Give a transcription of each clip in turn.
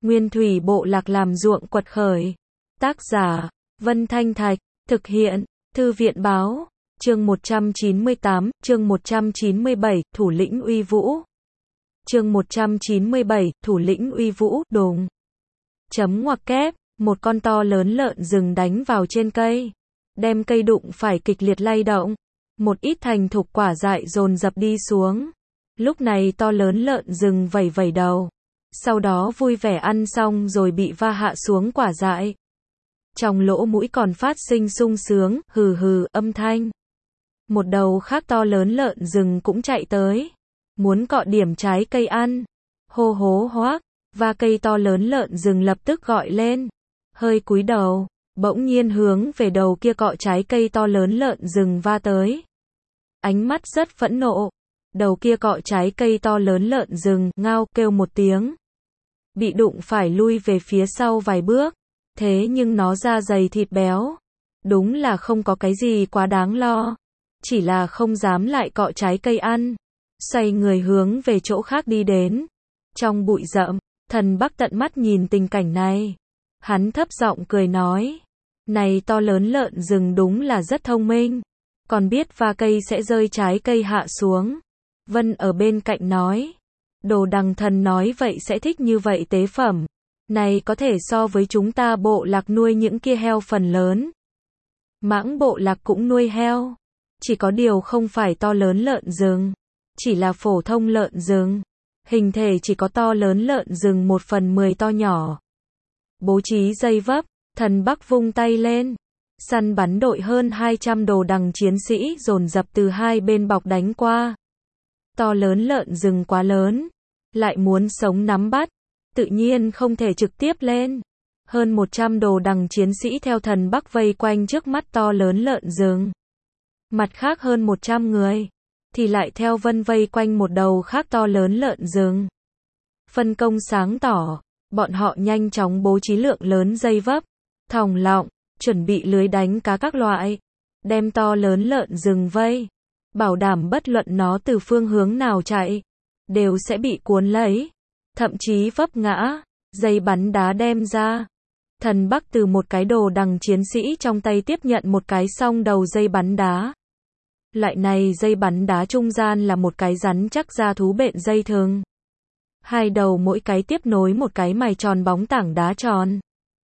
Nguyên thủy bộ lạc làm ruộng quật khởi. Tác giả, Vân Thanh Thạch, thực hiện, Thư viện báo, chương 198, chương 197, thủ lĩnh uy vũ. Chương 197, thủ lĩnh uy vũ, đùng. Chấm ngoặc kép, một con to lớn lợn rừng đánh vào trên cây, đem cây đụng phải kịch liệt lay động. Một ít thành thục quả dại dồn dập đi xuống. Lúc này to lớn lợn rừng vẩy vẩy đầu, sau đó vui vẻ ăn xong rồi bị va hạ xuống quả dại. Trong lỗ mũi còn phát sinh sung sướng, hừ hừ, âm thanh. Một đầu khác to lớn lợn rừng cũng chạy tới, muốn cọ điểm trái cây ăn. Hô hố hoác, và cây to lớn lợn rừng lập tức gọi lên, hơi cúi đầu, bỗng nhiên hướng về đầu kia cọ trái cây to lớn lợn rừng va tới. Ánh mắt rất phẫn nộ, đầu kia cọ trái cây to lớn lợn rừng, ngao, kêu một tiếng. Bị đụng phải lui về phía sau vài bước, thế nhưng nó da dày thịt béo. Đúng là không có cái gì quá đáng lo, chỉ là không dám lại cọ trái cây ăn. Xoay người hướng về chỗ khác đi đến. Trong bụi rậm, Thần Bắc tận mắt nhìn tình cảnh này. Hắn thấp giọng cười nói, này to lớn lợn rừng đúng là rất thông minh, còn biết va cây sẽ rơi trái cây hạ xuống. Vân ở bên cạnh nói, Đồ Đằng Thần nói vậy sẽ thích như vậy tế phẩm. Này có thể so với chúng ta bộ lạc nuôi những kia heo phần lớn. Mãng bộ lạc cũng nuôi heo, chỉ có điều không phải to lớn lợn rừng, chỉ là phổ thông lợn rừng. Hình thể chỉ có to lớn lợn rừng 1/10 to nhỏ. Bố trí dây vấp, Thần Bắc vung tay lên. Săn bắn đội hơn 200 đồ đằng chiến sĩ dồn dập từ hai bên bọc đánh qua. To lớn lợn rừng quá lớn, lại muốn sống nắm bắt, tự nhiên không thể trực tiếp lên. Hơn 100 đồ đằng chiến sĩ theo Thần Bắc vây quanh trước mắt to lớn lợn rừng. Mặt khác hơn 100 người thì lại theo Vân vây quanh một đầu khác to lớn lợn rừng. Phân công sáng tỏ, bọn họ nhanh chóng bố trí lượng lớn dây vấp, thòng lọng, chuẩn bị lưới đánh cá các loại, đem to lớn lợn rừng vây, bảo đảm bất luận nó từ phương hướng nào chạy, đều sẽ bị cuốn lấy, thậm chí vấp ngã. Dây bắn đá đem ra. Thần Bắc từ một cái đồ đằng chiến sĩ trong tay tiếp nhận một cái song đầu dây bắn đá. Loại này dây bắn đá trung gian là một cái rắn chắc da thú bện dây thừng. Hai đầu mỗi cái tiếp nối một cái mài tròn bóng tảng đá tròn.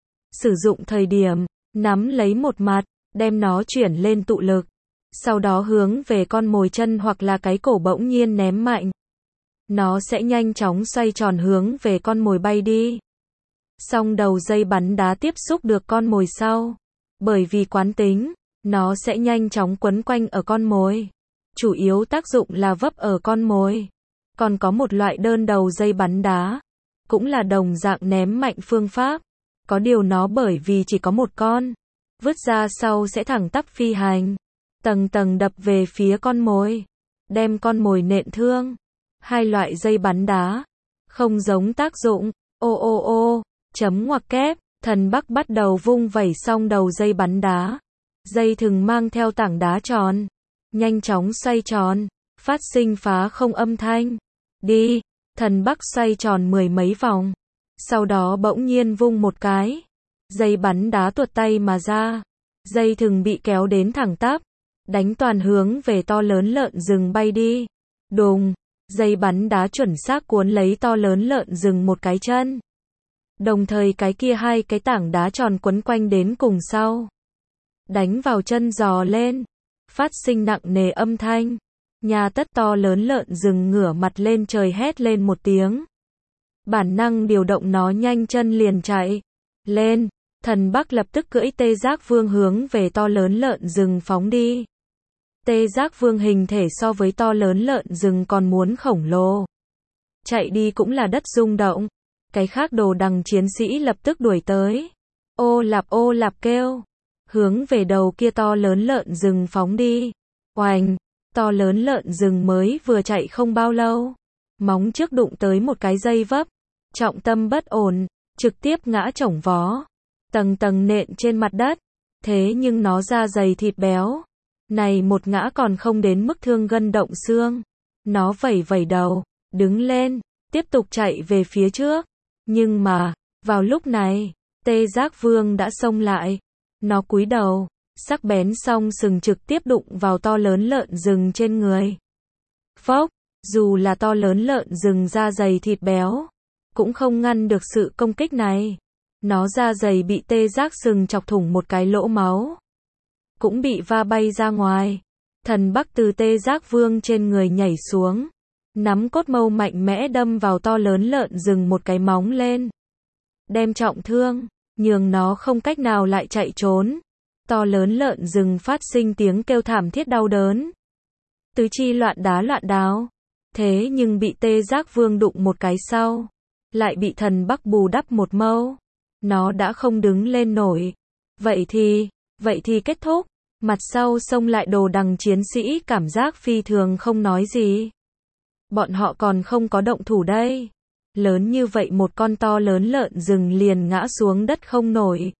Sử dụng thời điểm, nắm lấy một mặt, đem nó chuyển lên tụ lực. Sau đó hướng về con mồi chân hoặc là cái cổ bỗng nhiên ném mạnh. Nó sẽ nhanh chóng xoay tròn hướng về con mồi bay đi. Song đầu dây bắn đá tiếp xúc được con mồi sau. Bởi vì quán tính, nó sẽ nhanh chóng quấn quanh ở con mồi. Chủ yếu tác dụng là vấp ở con mồi. Còn có một loại đơn đầu dây bắn đá, cũng là đồng dạng ném mạnh phương pháp. Có điều nó bởi vì chỉ có một con, vứt ra sau sẽ thẳng tắp phi hành, tầng tầng đập về phía con mồi, đem con mồi nện thương. Hai loại dây bắn đá, không giống tác dụng. Ô, chấm ngoặc kép, Thần Bắc bắt đầu vung vẩy xong đầu dây bắn đá. Dây thừng mang theo tảng đá tròn, nhanh chóng xoay tròn, phát sinh phá không âm thanh. Đi, Thần Bắc xoay tròn mười mấy vòng. Sau đó bỗng nhiên vung một cái, dây bắn đá tuột tay mà ra. Dây thừng bị kéo đến thẳng tắp, đánh toàn hướng về to lớn lợn rừng bay đi. Đùng, dây bắn đá chuẩn xác cuốn lấy to lớn lợn rừng một cái chân. Đồng thời cái kia hai cái tảng đá tròn quấn quanh đến cùng sau. Đánh vào chân giò lên, phát sinh nặng nề âm thanh. Nhà tất to lớn lợn rừng ngửa mặt lên trời hét lên một tiếng. Bản năng điều động nó nhanh chân liền chạy lên. Thần Bắc lập tức cưỡi Tê Giác Vương hướng về to lớn lợn rừng phóng đi. Tê Giác Vương hình thể so với to lớn lợn rừng còn muốn khổng lồ. Chạy đi cũng là đất rung động. Cái khác đồ đằng chiến sĩ lập tức đuổi tới. Ô lạp kêu, hướng về đầu kia to lớn lợn rừng phóng đi. Oành, to lớn lợn rừng mới vừa chạy không bao lâu, móng trước đụng tới một cái dây vấp, trọng tâm bất ổn, trực tiếp ngã chổng vó, tầng tầng nện trên mặt đất. Thế nhưng nó da dày thịt béo, này một ngã còn không đến mức thương gân động xương. Nó vẩy vẩy đầu, đứng lên, tiếp tục chạy về phía trước. Nhưng mà, Vào lúc này, Tê Giác Vương đã xông lại. Nó cúi đầu, sắc bén song sừng trực tiếp đụng vào to lớn lợn rừng trên người. Phốc, dù là to lớn lợn rừng da dày thịt béo, cũng không ngăn được sự công kích này. Nó da dày bị Tê Giác sừng chọc thủng một cái lỗ máu, cũng bị va bay ra ngoài. Thần Bắc từ Tê Giác Vương trên người nhảy xuống, nắm cốt mâu mạnh mẽ đâm vào to lớn lợn rừng một cái móng lên, đem trọng thương, nhường nó không cách nào lại chạy trốn. To lớn lợn rừng phát sinh tiếng kêu thảm thiết đau đớn, tứ chi loạn đáo. Thế nhưng bị Tê Giác Vương đụng một cái sau, lại bị Thần Bắc bù đắp một mâu. Nó đã không đứng lên nổi. Vậy thì kết thúc. Mặt sau xông lại Đồ Đằng chiến sĩ cảm giác phi thường không nói gì. Bọn họ còn không có động thủ đây. Lớn như vậy một con to lớn lợn rừng liền ngã xuống đất không nổi.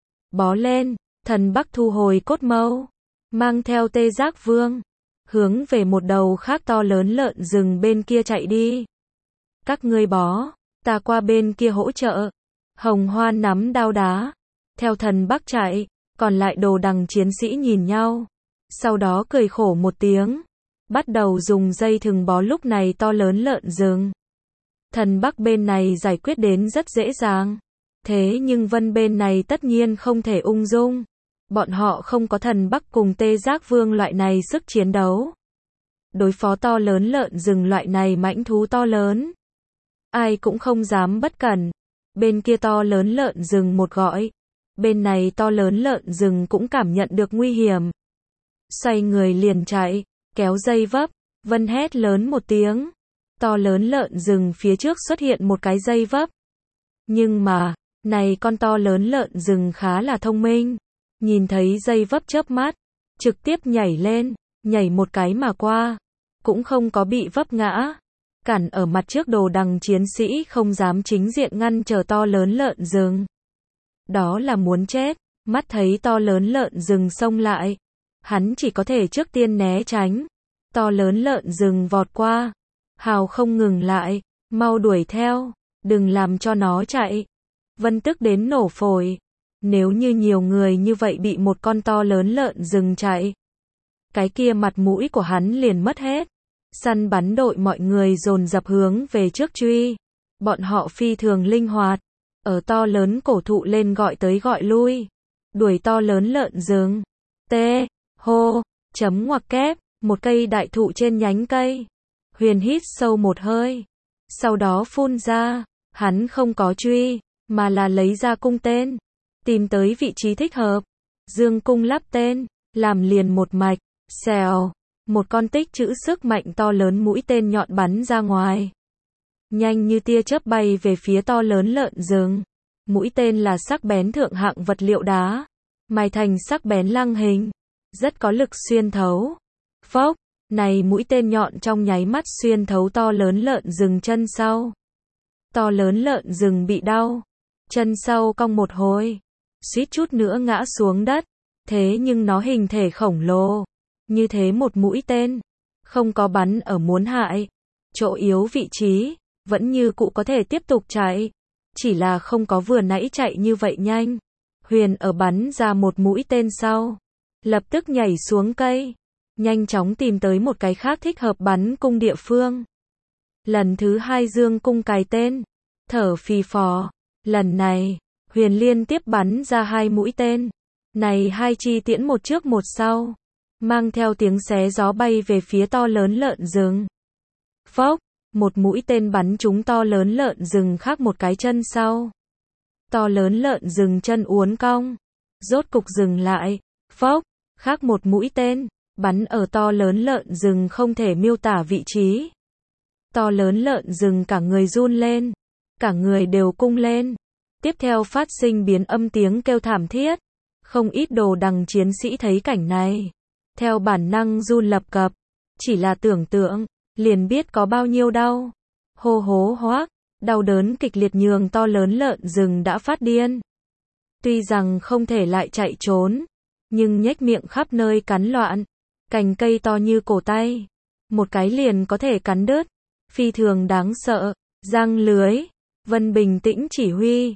Bó lên, Thần Bắc thu hồi cốt mâu, mang theo Tê Giác Vương, hướng về một đầu khác to lớn lợn rừng bên kia chạy đi. Các ngươi bó, ta qua bên kia hỗ trợ. Hồng Hoan nắm đao đá, theo Thần Bắc chạy, còn lại Đồ Đằng chiến sĩ nhìn nhau, sau đó cười khổ một tiếng, bắt đầu dùng dây thừng bó lúc này to lớn lợn rừng. Thần Bắc bên này giải quyết đến rất dễ dàng, thế nhưng Vân bên này tất nhiên không thể ung dung. Bọn họ không có Thần Bắc cùng Tê Giác Vương loại này sức chiến đấu. Đối phó to lớn lợn rừng loại này mãnh thú to lớn, ai cũng không dám bất cẩn. Bên kia to lớn lợn rừng một gọi, bên này to lớn lợn rừng cũng cảm nhận được nguy hiểm. Xoay người liền chạy, kéo dây vấp, Vân hét lớn một tiếng. To lớn lợn rừng phía trước xuất hiện một cái dây vấp. Nhưng mà, này con to lớn lợn rừng khá là thông minh. Nhìn thấy dây vấp chớp mắt, trực tiếp nhảy lên, nhảy một cái mà qua, cũng không có bị vấp ngã. Cản ở mặt trước Đồ Đằng chiến sĩ không dám chính diện ngăn trở to lớn lợn rừng. Đó là muốn chết, mắt thấy to lớn lợn rừng xông lại. Hắn chỉ có thể trước tiên né tránh. To lớn lợn rừng vọt qua. Hào không ngừng lại, mau đuổi theo, đừng làm cho nó chạy. Vân tức đến nổ phổi. Nếu như nhiều người như vậy bị một con to lớn lợn rừng chạy, cái kia mặt mũi của hắn liền mất hết. Săn bắn đội mọi người dồn dập hướng về trước truy. Bọn họ phi thường linh hoạt, ở to lớn cổ thụ lên gọi tới gọi lui, đuổi to lớn lợn rừng. Tê, hô, chấm ngoặc kép, một cây đại thụ trên nhánh cây. Huyền hít sâu một hơi, sau đó phun ra, hắn không có truy, mà là lấy ra cung tên, tìm tới vị trí thích hợp, dương cung lắp tên, làm liền một mạch, xèo, một con tích trữ sức mạnh to lớn mũi tên nhọn bắn ra ngoài. Nhanh như tia chớp bay về phía to lớn lợn rừng. Mũi tên là sắc bén thượng hạng vật liệu đá, mài thành sắc bén lăng hình, rất có lực xuyên thấu. Phốc, này mũi tên nhọn trong nháy mắt xuyên thấu to lớn lợn rừng chân sau. To lớn lợn rừng bị đau, chân sau cong một hồi, suýt chút nữa ngã xuống đất. Thế nhưng nó hình thể khổng lồ, như thế một mũi tên, không có bắn ở muốn hại, chỗ yếu vị trí, vẫn như cũ có thể tiếp tục chạy. Chỉ là không có vừa nãy chạy như vậy nhanh. Huyền ở bắn ra một mũi tên sau, lập tức nhảy xuống cây, nhanh chóng tìm tới một cái khác thích hợp bắn cung địa phương. Lần thứ hai dương cung cài tên, thở phì phò. Lần này, Huyền liên tiếp bắn ra 2 mũi tên. Này 2 chi tiễn một trước một sau, mang theo tiếng xé gió bay về phía to lớn lợn rừng. Phốc, một mũi tên bắn trúng to lớn lợn rừng khác một cái chân sau. To lớn lợn rừng chân uốn cong, rốt cục dừng lại. Phốc, khác một mũi tên, bắn ở to lớn lợn rừng không thể miêu tả vị trí. To lớn lợn rừng cả người run lên, cả người đều cung lên. Tiếp theo phát sinh biến âm tiếng kêu thảm thiết. Không ít Đồ Đằng chiến sĩ thấy cảnh này, theo bản năng run lập cập, chỉ là tưởng tượng, liền biết có bao nhiêu đau. Hô hố hoác, đau đớn kịch liệt nhường to lớn lợn rừng đã phát điên. Tuy rằng không thể lại chạy trốn, nhưng nhếch miệng khắp nơi cắn loạn, cành cây to như cổ tay, một cái liền có thể cắn đứt, phi thường đáng sợ. Răng lưới, Vân bình tĩnh chỉ huy,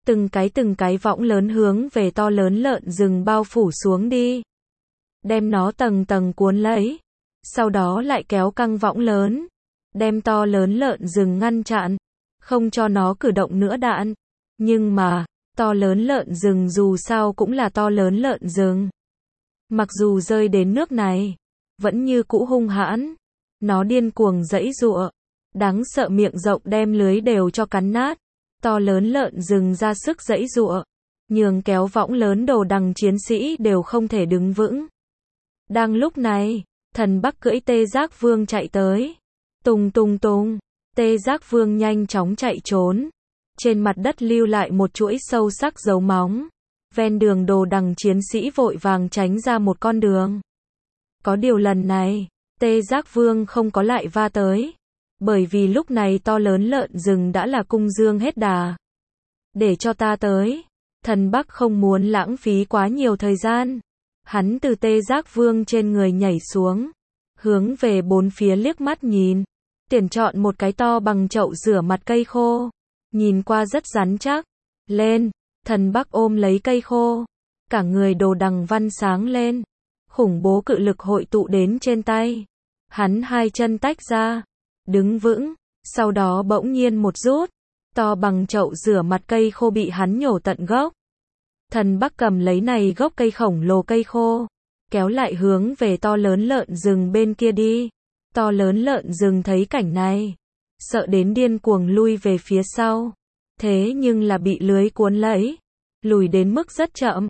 từng cái võng lớn hướng về to lớn lợn rừng bao phủ xuống đi. Đem nó tầng tầng cuốn lấy. Sau đó lại kéo căng võng lớn. Đem to lớn lợn rừng ngăn chặn. Không cho nó cử động nữa đạn. Nhưng mà, to lớn lợn rừng dù sao cũng là to lớn lợn rừng. Mặc dù rơi đến nước này, vẫn như cũ hung hãn. Nó điên cuồng giãy giụa. Đáng sợ miệng rộng đem lưới đều cho cắn nát. To lớn lợn rừng ra sức giãy giụa. Nhường kéo võng lớn đồ đằng chiến sĩ đều không thể đứng vững. Đang lúc này, thần Bắc cưỡi Tê Giác Vương chạy tới. Tùng tùng tùng, Tê Giác Vương nhanh chóng chạy trốn. Trên mặt đất lưu lại một chuỗi sâu sắc dấu móng. Ven đường đồ đằng chiến sĩ vội vàng tránh ra một con đường. Có điều lần này, Tê Giác Vương không có lại va tới. Bởi vì lúc này to lớn lợn rừng đã là cung dương hết đà. Để cho ta tới. Thần Bắc không muốn lãng phí quá nhiều thời gian. Hắn từ Tê Giác Vương trên người nhảy xuống. Hướng về bốn phía liếc mắt nhìn. Tuyển chọn một cái to bằng chậu rửa mặt cây khô. Nhìn qua rất rắn chắc. Lên. Thần Bắc ôm lấy cây khô. Cả người đồ đằng văn sáng lên. Khủng bố cự lực hội tụ đến trên tay. Hắn hai chân tách ra. Đứng vững. Sau đó bỗng nhiên một rút. To bằng chậu rửa mặt cây khô bị hắn nhổ tận gốc. Thần Bắc cầm lấy này gốc cây khổng lồ cây khô. Kéo lại hướng về to lớn lợn rừng bên kia đi. To lớn lợn rừng thấy cảnh này. Sợ đến điên cuồng lui về phía sau. Thế nhưng là bị lưới cuốn lấy. Lùi đến mức rất chậm.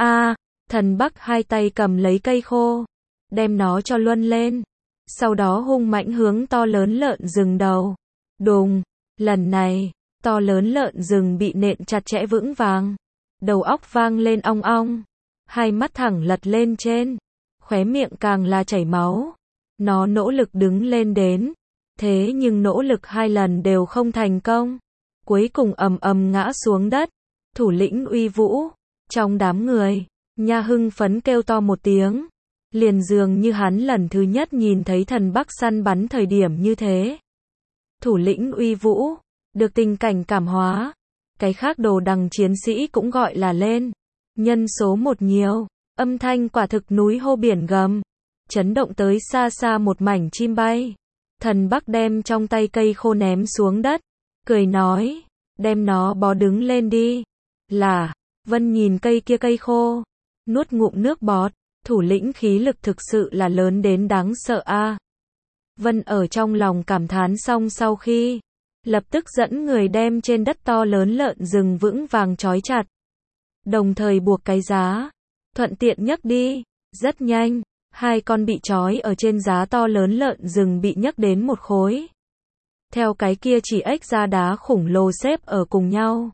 Thần Bắc hai tay cầm lấy cây khô. Đem nó cho luân lên. Sau đó hung mãnh hướng to lớn lợn rừng đầu. Đùng. Lần này, to lớn lợn rừng bị nện chặt chẽ vững vàng. Đầu óc vang lên ong ong. Hai mắt thẳng lật lên trên. Khóe miệng càng là chảy máu. Nó nỗ lực đứng lên đến. Thế nhưng nỗ lực hai lần đều không thành công. Cuối cùng ầm ầm ngã xuống đất. Thủ lĩnh Uy Vũ. Trong đám người, Nha hưng phấn kêu to một tiếng. Liền dường như hắn lần thứ nhất nhìn thấy thần Bắc săn bắn thời điểm như thế. Thủ lĩnh Uy Vũ. Được tình cảnh cảm hóa. Cái khác đồ đằng chiến sĩ cũng gọi là lên. Nhân số một nhiều. Âm thanh quả thực núi hô biển gầm. Chấn động tới xa xa một mảnh chim bay. Thần Bắc đem trong tay cây khô ném xuống đất. Cười nói. Đem nó bó đứng lên đi. Là. Vân nhìn cây kia cây khô. Nuốt ngụm nước bọt. Thủ lĩnh khí lực thực sự là lớn đến đáng sợ a. Vân ở trong lòng cảm thán xong sau khi. Lập tức dẫn người đem trên đất to lớn lợn rừng vững vàng trói chặt. Đồng thời buộc cái giá. Thuận tiện nhấc đi. Rất nhanh. Hai con bị trói ở trên giá to lớn lợn rừng bị nhấc đến một khối. Theo cái kia chỉ ếch da đá khủng lồ xếp ở cùng nhau.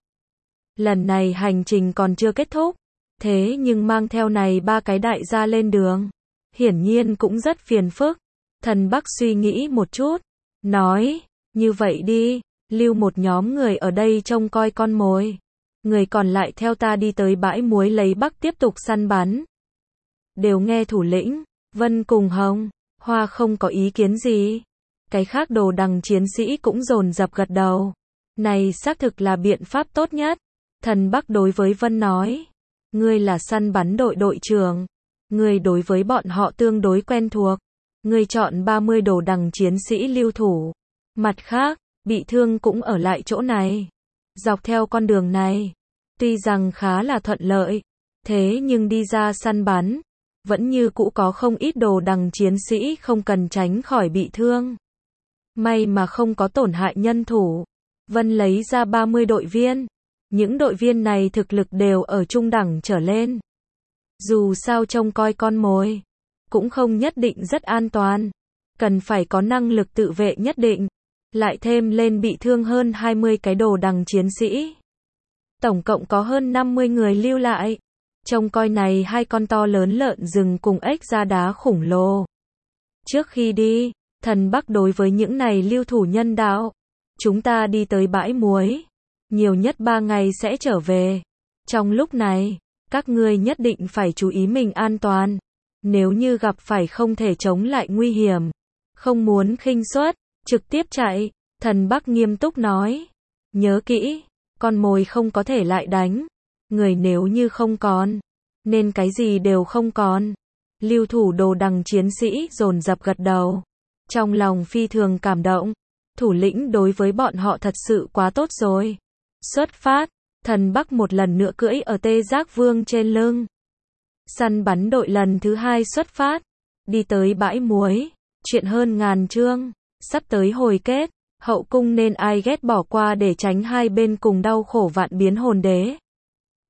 Lần này hành trình còn chưa kết thúc. Thế nhưng mang theo này ba cái đại gia lên đường. Hiển nhiên cũng rất phiền phức. Thần Bắc suy nghĩ một chút. Nói. Như vậy đi. Lưu một nhóm người ở đây trông coi con mồi. Người còn lại theo ta đi tới bãi muối lấy Bắc tiếp tục săn bắn. Đều nghe thủ lĩnh. Vân cùng Hồng. Hoa không có ý kiến gì. Cái khác đồ đằng chiến sĩ cũng dồn dập gật đầu. Này xác thực là biện pháp tốt nhất. Thần Bắc đối với Vân nói. Ngươi là săn bắn đội đội trưởng. Ngươi đối với bọn họ tương đối quen thuộc. Ngươi chọn 30 đồ đằng chiến sĩ lưu thủ. Mặt khác, bị thương cũng ở lại chỗ này. Dọc theo con đường này. Tuy rằng khá là thuận lợi. Thế nhưng đi ra săn bắn. Vẫn như cũ có không ít đồ đằng chiến sĩ không cần tránh khỏi bị thương. May mà không có tổn hại nhân thủ. Vân lấy ra 30 đội viên. Những đội viên này thực lực đều ở trung đẳng trở lên. Dù sao trông coi con mồi. Cũng không nhất định rất an toàn. Cần phải có năng lực tự vệ nhất định. Lại thêm lên bị thương hơn 20 cái đồ đằng chiến sĩ. Tổng cộng có hơn 50 người lưu lại. Trông coi này hai con to lớn lợn rừng cùng ếch da đá khủng lồ. Trước khi đi, thần Bắc đối với những này lưu thủ nhân đạo. Chúng ta đi tới bãi muối. Nhiều nhất 3 ngày sẽ trở về. Trong lúc này, các ngươi nhất định phải chú ý mình an toàn. Nếu như gặp phải không thể chống lại nguy hiểm. Không muốn khinh suất, trực tiếp chạy. Thần Bắc nghiêm túc nói. Nhớ kỹ. con mồi không có thể lại đánh. Người nếu như không còn, nên cái gì đều không còn. Lưu thủ đồ đằng chiến sĩ dồn dập gật đầu. Trong lòng phi thường cảm động. Thủ lĩnh đối với bọn họ thật sự quá tốt rồi. Xuất phát, thần Bắc một lần nữa cưỡi ở Tê Giác Vương trên lưng. Săn bắn đội lần thứ 2 xuất phát. Đi tới bãi muối. Chuyện hơn ngàn chương. Sắp tới hồi kết. Hậu cung nên ai ghét bỏ qua để tránh hai bên cùng đau khổ vạn biến hồn đế.